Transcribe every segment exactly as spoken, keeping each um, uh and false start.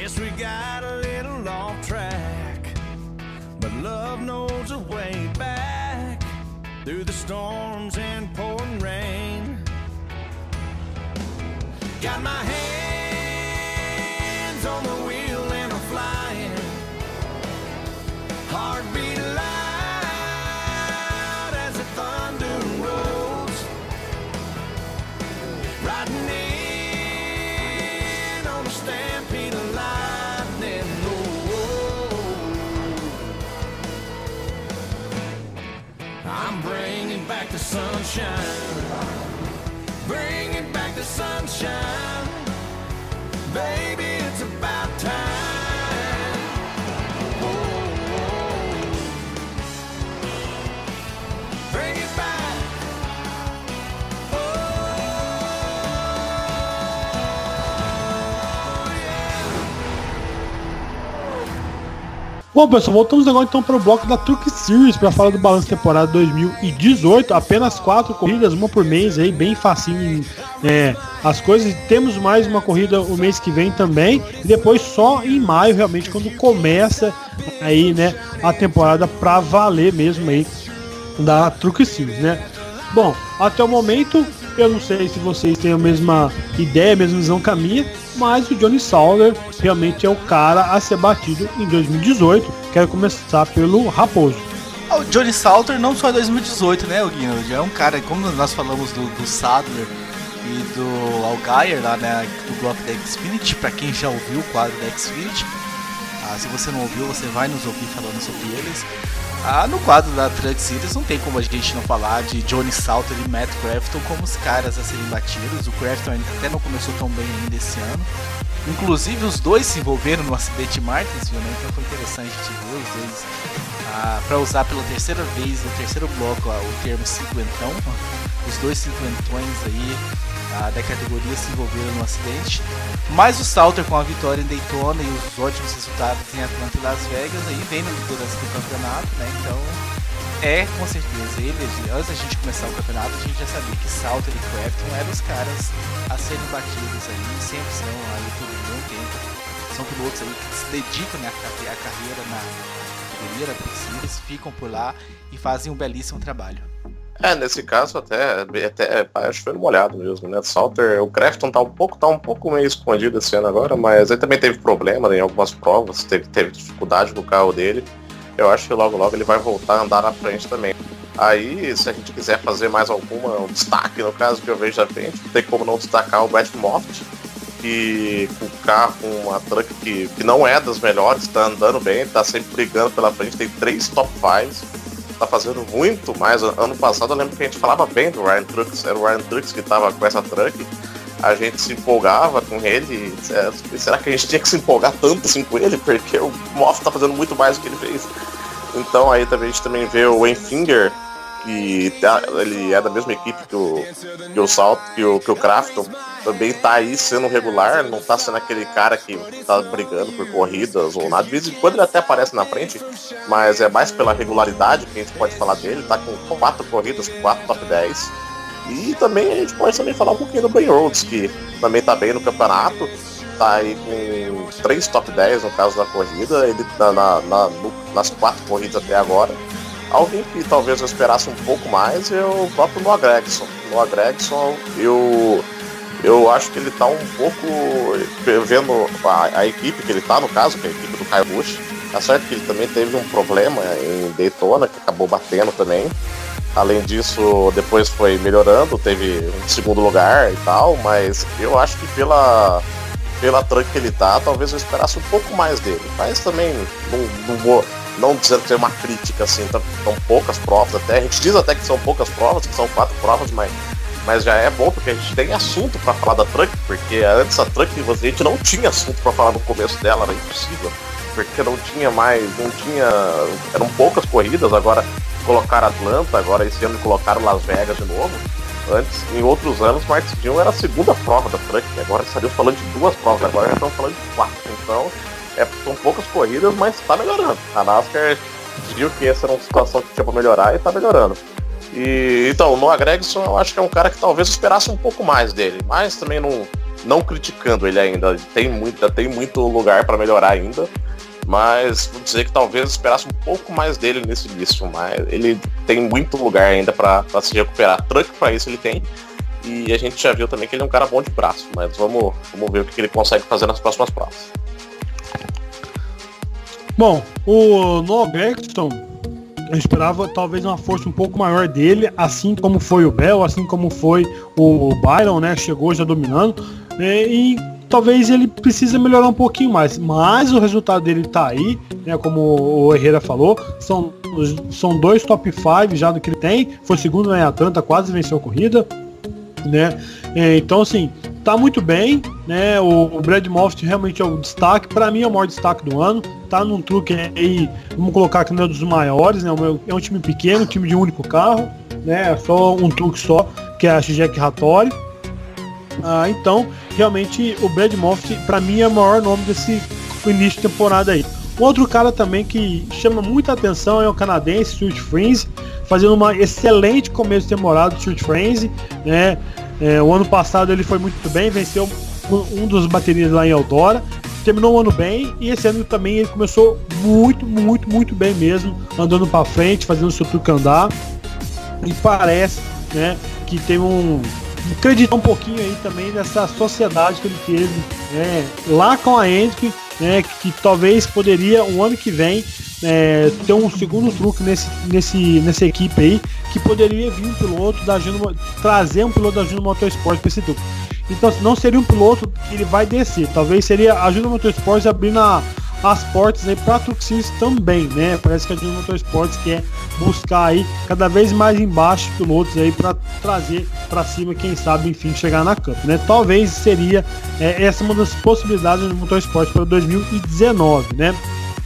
Guess we got a little off track, but love knows a way back through the storms and pouring rain. Got my hands on the wheel and I'm flying, heartbeat loud as the thunder rolls, riding in on a stampede of lightning. Oh, I'm bringing back the sunshine, bringing back the sunshine, baby, it's about time. Oh, oh. Bring it back. Oh, yeah. Bom, pessoal, voltamos agora então para o bloco da Truck Series para falar do balanço temporada dois mil e dezoito. Apenas quatro corridas, uma por mês, aí bem facinho é, as coisas. Temos mais uma corrida o mês que vem também, e depois só em maio, realmente, quando começa aí, né, a temporada para valer mesmo aí da Truck Series, né? Bom, até o momento, eu não sei se vocês têm a mesma ideia, a mesma visão que a minha, mas o Johnny Sauter realmente é o cara a ser batido em dois mil e dezoito. Quero começar pelo Raposo. O Johnny Sauter não só em dois mil e dezoito, né, Guino? Já é um cara, como nós falamos do, do Sadler e do Allgaier lá, né, do bloco da Xfinity, pra quem já ouviu o quadro da Xfinity. Ah, se você não ouviu, você vai nos ouvir falando sobre eles. Ah, no quadro da Truck Series não tem como a gente não falar de Johnny Sauter e Matt Crafton como os caras a serem batidos. O Crafton até não começou tão bem ainda esse ano. Inclusive os dois se envolveram no acidente em Martinsville, né? Então foi interessante de ver os dois. Ah, para usar pela terceira vez no terceiro bloco ah, o termo cinquentão. Os dois cinquentões aí ah, da categoria se envolveram no acidente. Mas o Sauter, com a vitória em Daytona e os ótimos resultados em Atlanta e Las Vegas, aí vem na liderança do campeonato, né? Então é com certeza ele. Antes da gente começar o campeonato, a gente já sabia que Sauter e Crafton eram os caras a serem batidos aí, sempre são aí por um bom tempo. São pilotos aí que se dedicam, né, a carreira na categoria, eles ficam por lá e fazem um belíssimo trabalho. É, nesse caso até, até acho que foi molhado mesmo, né? Sauter, o Crafton tá um pouco, tá um pouco meio escondido esse ano agora, mas ele também teve problema, né, em algumas provas, teve, teve dificuldade com o carro dele. Eu acho que logo logo ele vai voltar a andar na frente também. Aí, se a gente quiser fazer mais alguma um destaque, no caso que eu vejo à frente, não tem como não destacar o Brett Moffitt, que com o carro, com uma truck que, que não é das melhores, tá andando bem, tá sempre brigando pela frente, tem três top fives. Tá fazendo muito mais. Ano passado eu lembro que a gente falava bem do Ryan Truex, era o Ryan Truex que tava com essa truck, a gente se empolgava com ele. É, será que a gente tinha que se empolgar tanto assim com ele? Porque o Moff tá fazendo muito mais do que ele fez. Então aí também a gente também vê o Wayne Finger, que tá, ele é da mesma equipe que o, que o Salt, que o, que o Crafton, também tá aí sendo regular, não tá sendo aquele cara que tá brigando por corridas ou nada. De vez em quando ele até aparece na frente, mas é mais pela regularidade que a gente pode falar dele. Tá com quatro corridas, quatro top dez. E também a gente pode também falar um pouquinho do Ben Rhodes, que também tá bem no campeonato, tá aí com três top dez no caso da corrida, ele tá na, na, no, nas quatro corridas até agora. Alguém que talvez eu esperasse um pouco mais é o próprio Noah Gragson. Noah Gragson, eu, eu acho que ele tá um pouco, vendo a, a equipe que ele tá, no caso, que é a equipe do Kyle Busch. Tá certo que ele também teve um problema em Daytona, que acabou batendo também. Além disso, depois foi melhorando, teve um segundo lugar e tal, mas eu acho que pela, pela truck que ele tá, talvez eu esperasse um pouco mais dele. Mas também não, não vou... Não dizendo que é uma crítica, assim, tão, tão poucas provas até. A gente diz até que são poucas provas, que são quatro provas, mas, mas já é bom porque a gente tem assunto pra falar da truck, porque antes a truck a gente não tinha assunto pra falar no começo dela, era impossível, porque não tinha mais, não tinha, eram poucas corridas, agora colocaram Atlanta, agora esse ano colocaram Las Vegas de novo. Antes, em outros anos, Martinsville era a segunda prova da truck, agora estaríamos falando de duas provas, agora já estamos falando de quatro, então... É, são poucas corridas, mas tá melhorando. A NASCAR viu que essa era uma situação que tinha pra melhorar e tá melhorando. E então, o Noah Gragson eu acho que é um cara que talvez esperasse um pouco mais dele, mas também não, não criticando ele ainda, tem muito, tem muito lugar para melhorar ainda, mas vou dizer que talvez esperasse um pouco mais dele nesse início, mas ele tem muito lugar ainda para se recuperar. Truck para isso ele tem, e a gente já viu também que ele é um cara bom de braço, mas vamos, vamos ver o que ele consegue fazer nas próximas provas. Bom, o Noah Gragson, eu esperava talvez uma força um pouco maior dele, assim como foi o Bell, assim como foi o Byron, né? Chegou já dominando. Né, e talvez ele precise melhorar um pouquinho mais. Mas o resultado dele tá aí, né? Como o Herrera falou, são, são dois top cinco já do que ele tem. Foi segundo em Atlanta, quase venceu a corrida. Né? Então assim, tá muito bem, né? O, o Brad Moffitt realmente é o destaque, para mim é o maior destaque do ano. Tá num truque aí, vamos colocar aqui um dos maiores, né? É um time pequeno, um time de um único carro, né? Só um truque só, que é a Jack Hattori. Ah, então, realmente o Brad Moffitt, para mim, é o maior nome desse início de temporada aí. Um outro cara também que chama muita atenção é o canadense Stuart Frenzy, fazendo uma excelente começo de temporada do Stuart Frenzy, né? É, o ano passado ele foi muito bem, venceu um, um dos baterias lá em Eldora, terminou o ano bem, e esse ano também ele começou muito, muito, muito bem mesmo, andando para frente, fazendo o seu truque andar, e parece, né, que tem um acreditar um pouquinho aí também nessa sociedade que ele teve, né, lá com a Hendrick, né, que, que talvez poderia um ano que vem é, ter um segundo truque nesse, nesse, nessa equipe aí, que poderia vir um piloto da Juno, trazer um piloto da Juno Motorsport para esse truque. Então não seria um piloto que ele vai descer, talvez seria a Juno Motorsport abrindo a, as portas aí para a Truck Series também, né? Parece que a Juno Motorsport quer buscar aí cada vez mais embaixo pilotos aí para trazer para cima, quem sabe enfim chegar na Cup, né? Talvez seria é, essa uma das possibilidades do Motorsport para dois mil e dezenove, né?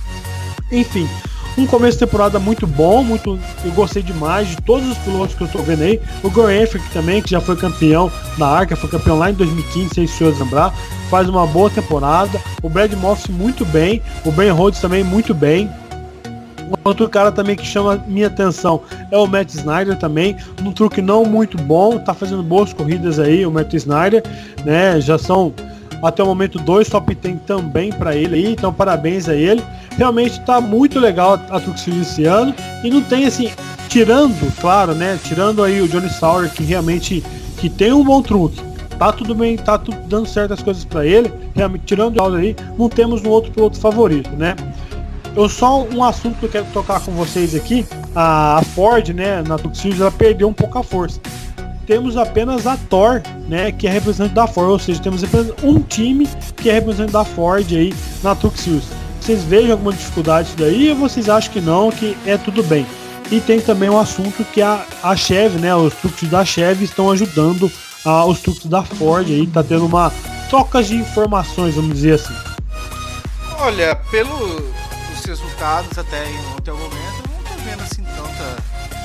Enfim, um começo de temporada muito bom, muito, eu gostei demais de todos os pilotos que eu estou vendo aí. O Graham Frick também, que já foi campeão na Arca, foi campeão lá em dois mil e quinze, sem se lembrar, faz uma boa temporada. O Brad Moffitt muito bem, o Ben Rhodes também muito bem. Outro cara também que chama minha atenção é o Matt Snyder também, num truque não muito bom, tá fazendo boas corridas aí, o Matt Snyder, né? Já são até o momento dois top dez também para ele aí, então parabéns a ele. Realmente tá muito legal a Truck Series esse ano, e não tem assim, tirando, claro, né, tirando aí o Johnny Sauer, que realmente que tem um bom truque, tá tudo bem, tá tudo dando certas coisas para ele, realmente tirando o aí, não temos um outro piloto favorito, né? Eu só um assunto que eu quero tocar com vocês aqui, a Ford, né, na Truck Series, ela perdeu um pouco a força. Temos apenas a Thor, né, que é representante da Ford, ou seja, temos apenas um time que é representante da Ford aí na Truck Series. Vocês vejam alguma dificuldade daí, ou vocês acham que não, que é tudo bem? E tem também um assunto que a, a Chevy, né, os truques da Chevy estão ajudando a, os truques da Ford aí, tá tendo uma troca de informações, vamos dizer assim. Olha, pelos resultados até, até o momento, eu não tô vendo assim tanta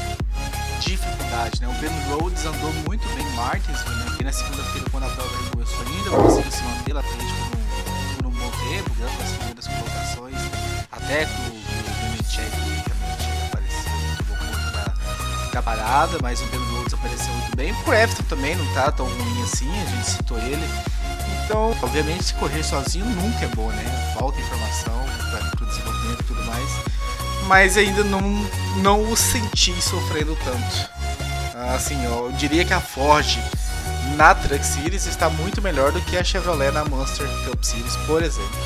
dificuldade, né? O Ben Rhodes andou muito bem em Martins, né? Aqui na segunda-feira, quando a prova começou ainda, conseguiu se manter lá frente por, por um bom tempo, ganhando as primeiras colocações, até com o Nemechek, que realmente apareceu muito bom conta da, da parada, mas o Ben Rhodes apareceu muito bem. O Crafton também não tá tão ruim assim, a gente citou ele. Então, obviamente, se correr sozinho nunca é bom, né? Falta informação para o desenvolvimento e tudo mais. Mas ainda não, não o senti sofrendo tanto. Assim, ó, eu diria que a Ford na Truck Series está muito melhor do que a Chevrolet na Monster Cup Series, por exemplo.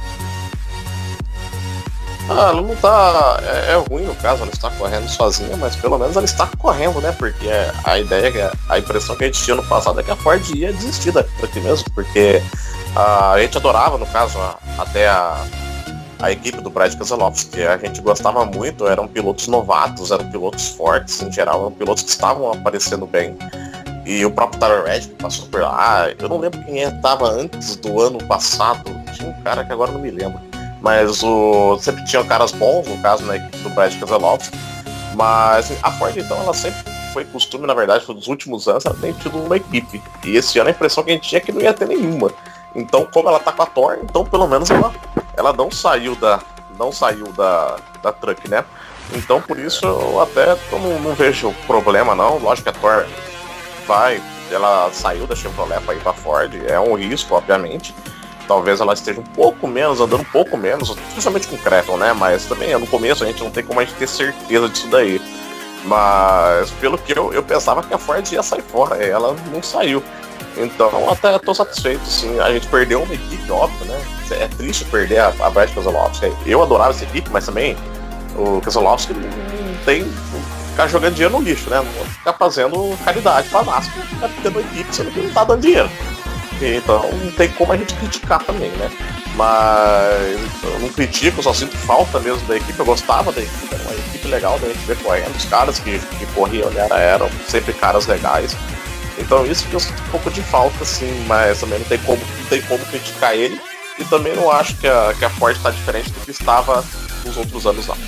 Ah, ela não tá... É, é ruim no caso, ela está correndo sozinha, mas pelo menos ela está correndo, né? Porque a ideia, a impressão que a gente tinha no passado é que a Ford ia desistir da Truck mesmo, porque a, a gente adorava, no caso, a, até a, a equipe do Brad Keselowski, que a gente gostava muito, eram pilotos novatos, eram pilotos fortes em geral, eram pilotos que estavam aparecendo bem. E o próprio Tyler Reddick passou por lá, eu não lembro quem estava antes do ano passado, tinha um cara que agora não me lembro. Mas o, sempre tinham caras bons, no caso, na equipe do Brad Keselowski. Mas a Ford, então, ela sempre foi costume, na verdade, nos últimos anos, ela tem tido uma equipe. E esse ano a impressão que a gente tinha é que não ia ter nenhuma. Então, como ela tá com a Thor, então pelo menos ela, ela não saiu da. Não saiu da, da Truck, né? Então por isso eu até eu não, não vejo problema não. Lógico que a Thor vai, ela saiu da Chevrolet para ir para Ford, é um risco, obviamente. Talvez ela esteja um pouco menos, andando um pouco menos, principalmente com o Crafton, né? Mas também no começo a gente não tem como a gente ter certeza disso daí. Mas pelo que eu, eu pensava que a Ford ia sair fora, ela não saiu. Então até estou satisfeito, sim. A gente perdeu uma equipe, óbvio, né? É triste perder a, a Brad Keselowski. Eu adorava essa equipe, mas também o Keselowski não tem ficar jogando dinheiro no lixo, né? Não ficar fazendo caridade pra NASCAR, ficar tendo equipe sendo que não tá dando dinheiro. Então não tem como a gente criticar também, né? Mas eu não critico, eu só sinto falta mesmo da equipe. Eu gostava da equipe, era uma equipe legal da gente ver correndo. Os caras que, que corriam era, eram sempre caras legais. Então isso que eu sinto um pouco de falta, sim, mas também não tem como, não tem como criticar ele. E também não acho que a, que a Ford está diferente do que estava nos outros anos, não.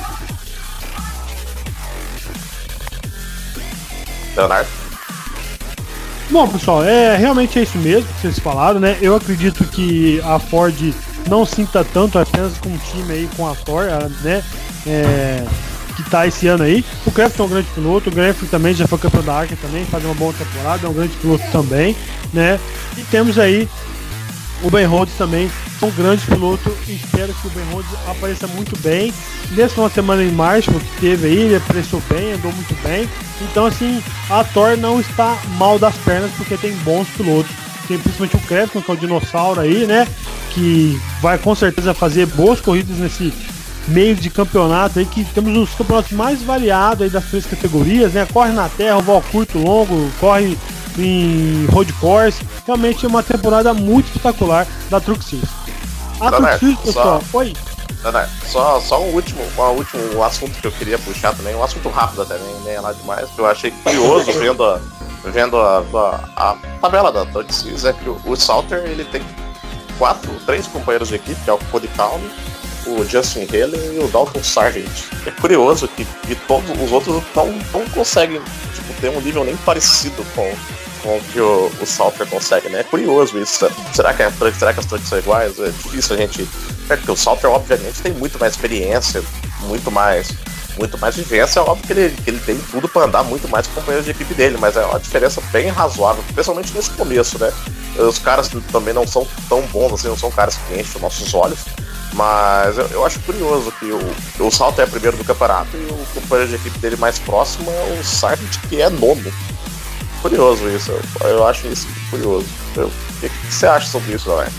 Leonardo? Bom, pessoal, é, realmente é isso mesmo que vocês falaram, né? Eu acredito que a Ford não sinta tanto apenas com o time aí, com a Thor, né? É, que tá esse ano aí. O Crafton é um grande piloto, o Graham também já foi campeão da ARCA também, faz uma boa temporada, é um grande piloto também, né? E temos aí o Ben Rhodes também, um grande piloto, espero que o Ben Rhodes apareça muito bem. Nessa uma semana em Marshall que teve aí, ele apareceu bem, andou muito bem. Então assim, a Thor não está mal das pernas porque tem bons pilotos. Tem principalmente o Crafton, que é o dinossauro aí, né? Que vai com certeza fazer boas corridas nesse meio de campeonato aí, que temos os campeonatos mais variados aí das três categorias, né? Corre na terra, oval curto, longo, corre em road course. Realmente é uma temporada muito espetacular da Truck Series. A Truck Series, pessoal, só, oi. Não, só, só um último, um último assunto que eu queria puxar também, um assunto rápido até, nem, nem é lá demais, que eu achei curioso vendo a, vendo a, a, a tabela da Truck Series, é que o, o Salter, ele tem quatro, três companheiros de equipe, que é o Cody Calhoun, o Justin Haley e o Dalton Sargent. É curioso que, que todos os outros não, não conseguem tipo, ter um nível nem parecido com, com o que o, o Salter consegue, né? É curioso isso. Será que, a, será que as trucks são iguais? É difícil a gente... É porque o Salter, obviamente, tem muito mais experiência, muito mais, muito mais vivência. É óbvio que ele, que ele tem tudo para andar muito mais com companheiros de equipe dele, mas é uma diferença bem razoável, especialmente nesse começo, né? Os caras também não são tão bons assim, não são caras que enchem os nossos olhos. Mas eu, eu acho curioso que o, o Salter é primeiro do campeonato e o companheiro de equipe dele mais próximo é o Sargent, que é nono. Curioso isso, eu, eu acho isso curioso. Eu, o que, que você acha sobre isso, galera?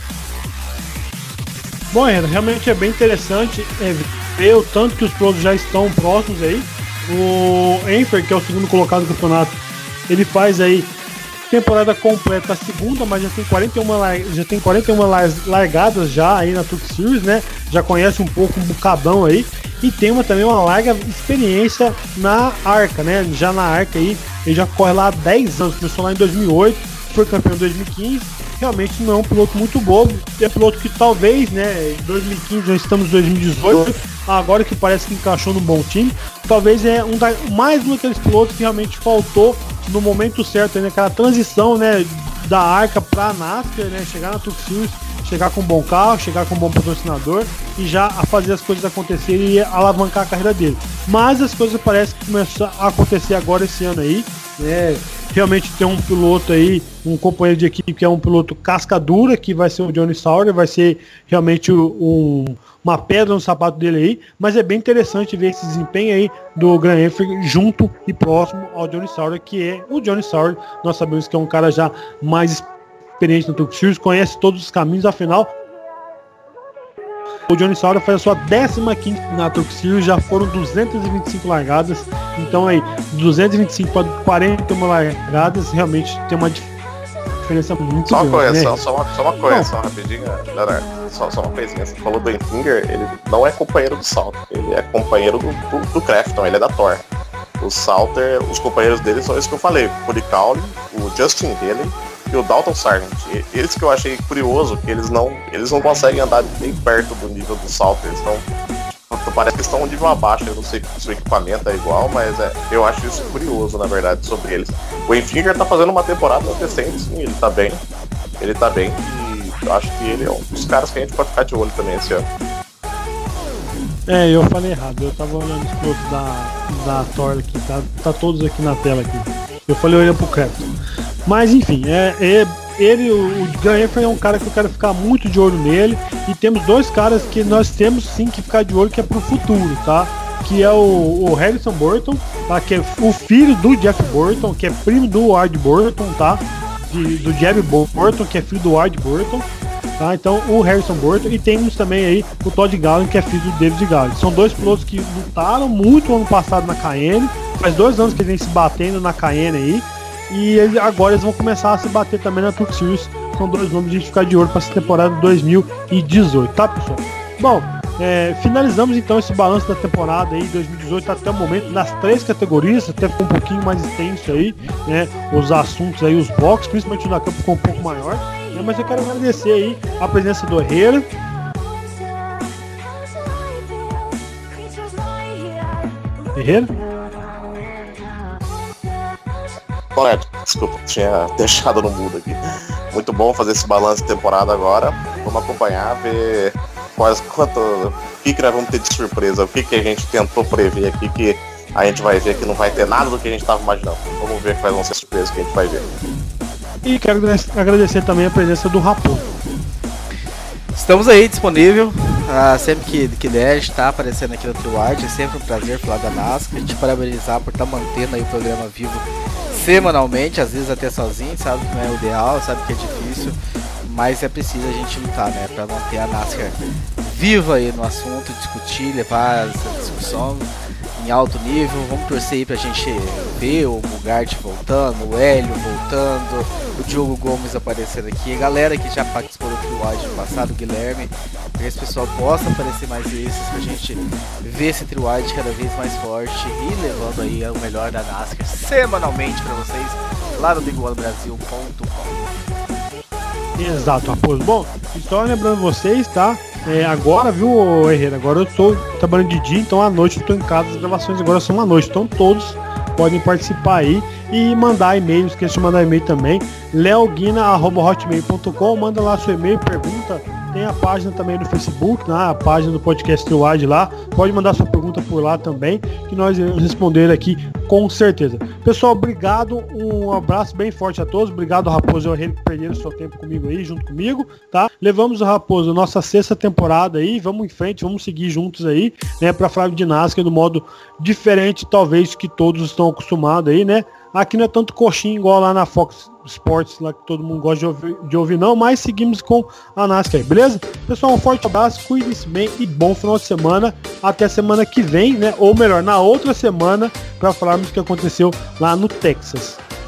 Bom, realmente é bem interessante é, ver o tanto que os pilotos já estão próximos aí. O Enfer, que é o segundo colocado do campeonato, ele faz aí temporada completa, a segunda, mas já tem quarenta e uma, já tem quarenta e uma largadas já aí na Truck Series, né? Já conhece um pouco um bocadão aí. E tem uma, também uma larga experiência na ARCA, né? Já na ARCA aí, ele já corre lá há dez anos, começou lá em dois mil e oito, foi campeão em dois mil e quinze. Realmente não é um piloto muito bobo, é um piloto que talvez, né, em dois mil e quinze, já estamos em dois mil e dezoito, agora que parece que encaixou num bom time, talvez é um da, mais um daqueles pilotos que realmente faltou no momento certo, né, aquela transição, né, da ARCA para a NASCAR, né, chegar na Truck Series, chegar com um bom carro, chegar com um bom patrocinador e já a fazer as coisas acontecerem e alavancar a carreira dele. Mas as coisas parecem que começam a acontecer agora esse ano aí, né? Realmente tem um piloto aí, um companheiro de equipe que é um piloto casca dura, que vai ser o Johnny Sauer, vai ser realmente um, uma pedra no sapato dele aí, mas é bem interessante ver esse desempenho aí do Graham Enfer junto e próximo ao Johnny Sauer, que é o Johnny Sauer. Nós sabemos que é um cara já mais experiente no Truck Series, conhece todos os caminhos, afinal o Johnny Sauer faz a sua décima quinta na Truck Series, já foram duzentas e vinte e cinco largadas, então aí duzentas e vinte e cinco para quarenta e uma largadas, realmente tem uma diferença muito só uma grande, correção, né? só uma, só uma correção rapidinho, Leonardo, só, só uma coisinha, você falou do Enfinger, ele não é companheiro do Salter, ele é companheiro do, do, do Crafton, ele é da Thor. O Salter, os companheiros dele são esses que eu falei, o Cody Calhoun, o Justin Haley e o Dalton Sargent. Eles que eu achei curioso, que eles não, eles não conseguem andar nem perto do nível do Salter. Eles estão, parece que estão um nível abaixo. Eu não sei se o equipamento é igual, mas é, eu acho isso curioso, na verdade, sobre eles. O Enfinger tá fazendo uma temporada decente, sim, ele tá bem. Ele tá bem e eu acho que ele é um dos caras que a gente pode ficar de olho também esse ano. É, eu falei errado, eu tava olhando os pilotos da, da Thor aqui, tá, tá todos aqui na tela aqui. Eu falei olhando pro Crafton. Mas enfim, é, é, ele, o Graham Hanford é um cara que eu quero ficar muito de olho nele. E temos dois caras que nós temos sim que ficar de olho, que é pro futuro, tá? Que é o, o Harrison Burton, tá? Que é o filho do Jeff Burton, que é primo do Ward Burton, tá? De, do Jeb Burton, que é filho do Ward Burton. Tá, então o Harrison Burton, e temos também aí o Todd Gallagher, que é filho do David Gallagher. São dois pilotos que lutaram muito ano passado na Cayenne, faz dois anos que eles vêm se batendo na Cayenne aí, e eles, agora eles vão começar a se bater também na Truck Series. São dois nomes de a gente ficar de olho para essa temporada dois mil e dezoito, tá, pessoal? Bom, é, finalizamos então esse balanço da temporada aí dois mil e dezoito até o momento nas três categorias, até ficou um pouquinho mais extenso aí, né, os assuntos aí, os blocos, principalmente o da campo ficou um pouco maior. Mas eu quero agradecer aí a presença do Herrera. Herrera? Correto, desculpa, tinha deixado no mudo aqui. Muito bom fazer esse balanço de temporada agora. Vamos acompanhar, ver quais, quanto, o que, que nós vamos ter de surpresa, o que, que a gente tentou prever aqui, que a gente vai ver que não vai ter nada do que a gente estava imaginando. Vamos ver quais vão ser as surpresas que a gente vai ver. E quero agradecer também a presença do Raposo. Estamos aí disponível, ah, sempre que, que der, a gente tá aparecendo aqui no TrueWide. É sempre um prazer falar da NASCAR, te parabenizar por estar tá mantendo aí o programa vivo semanalmente, às vezes até sozinho, sabe que não é o ideal, sabe que é difícil, mas é preciso a gente lutar, né, para manter a NASCAR viva aí no assunto, discutir, levar essa discussão em alto nível. Vamos torcer aí pra gente ver o Bugatti voltando, o Hélio voltando, o Diogo Gomes aparecendo aqui, a galera que já participou do TrueWide no passado, o Guilherme, para que esse pessoal possa aparecer mais vezes, pra gente ver esse TrueWide cada vez mais forte e levando aí o melhor da NASCAR semanalmente pra vocês lá no big one brasil ponto com. Exato, Raposo. Bom, só lembrando vocês, tá? É, agora, viu, Herrera? Agora eu tô trabalhando de dia, então à noite eu tô em casa. As gravações agora são à noite, então todos podem participar aí e mandar e-mail. Não esqueça de mandar e-mail também. leoguina arroba hotmail ponto com. Manda lá seu e-mail, pergunta. Tem a página também no Facebook, né? A página do podcast TrueWide lá. Pode mandar sua pergunta por lá também, que nós iremos responder aqui com certeza. Pessoal, obrigado. Um abraço bem forte a todos. Obrigado, Raposo e o Herrera, que perderam seu tempo comigo aí, junto comigo, tá? Levamos o Raposo, nossa sexta temporada aí. Vamos em frente, vamos seguir juntos aí, né? Pra falar de NASCAR do modo diferente, talvez, que todos estão acostumados aí, né? Aqui não é tanto coxinha igual lá na Fox Sports, lá que todo mundo gosta de ouvir, de ouvir não, mas seguimos com a NASCAR, beleza? Pessoal, um forte abraço, cuide-se bem e bom final de semana. Até semana que vem, né? Ou melhor, na outra semana, para falarmos o que aconteceu lá no Texas.